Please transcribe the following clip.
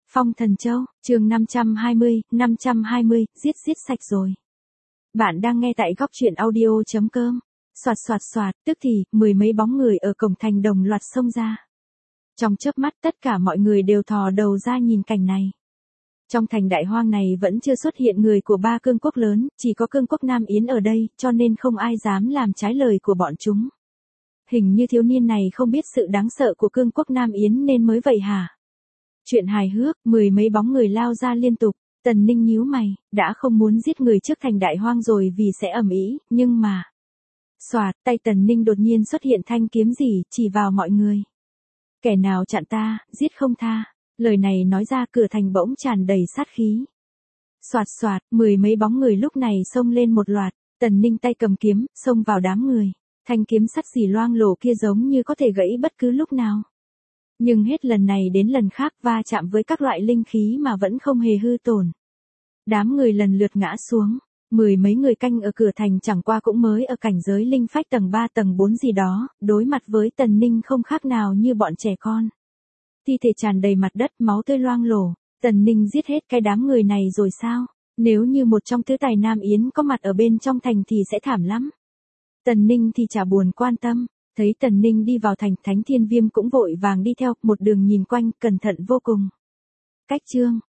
Phong Thần Châu, chương 520, giết sạch rồi. Bạn đang nghe tại góc truyện audio.com. Soạt, tức thì, mười mấy bóng người ở cổng thành đồng loạt xông ra. Trong chớp mắt tất cả mọi người đều thò đầu ra nhìn cảnh này. Trong thành đại hoang này vẫn chưa xuất hiện người của ba cương quốc lớn, chỉ có cương quốc Nam Yến ở đây, cho nên không ai dám làm trái lời của bọn chúng. Hình như thiếu niên này không biết sự đáng sợ của cương quốc Nam Yến nên mới vậy hả? Chuyện hài hước, mười mấy bóng người lao ra liên tục, Tần Ninh nhíu mày, đã không muốn giết người trước thành đại hoang rồi vì sẽ ầm ĩ, nhưng mà... Soạt, tay Tần Ninh đột nhiên xuất hiện thanh kiếm gì, chỉ vào mọi người. Kẻ nào chặn ta, giết không tha. Lời này nói ra cửa thành bỗng tràn đầy sát khí. Soạt, mười mấy bóng người lúc này xông lên một loạt, Tần Ninh tay cầm kiếm, xông vào đám người. Thanh kiếm sắc xỉ loang lổ kia giống như có thể gãy bất cứ lúc nào. Nhưng hết lần này đến lần khác va chạm với các loại linh khí mà vẫn không hề hư tổn. Đám người lần lượt ngã xuống, mười mấy người canh ở cửa thành chẳng qua cũng mới ở cảnh giới linh phách tầng 3 tầng 4 gì đó, đối mặt với Tần Ninh không khác nào như bọn trẻ con. Thi thể tràn đầy mặt đất, máu tươi loang lổ, Tần Ninh giết hết cái đám người này rồi sao? Nếu như một trong tứ tài Nam Yến có mặt ở bên trong thành thì sẽ thảm lắm. Tần Ninh thì chả buồn quan tâm, thấy Tần Ninh đi vào thành, Thánh Thiên Viêm cũng vội vàng đi theo, một đường nhìn quanh, cẩn thận vô cùng. Cách chương,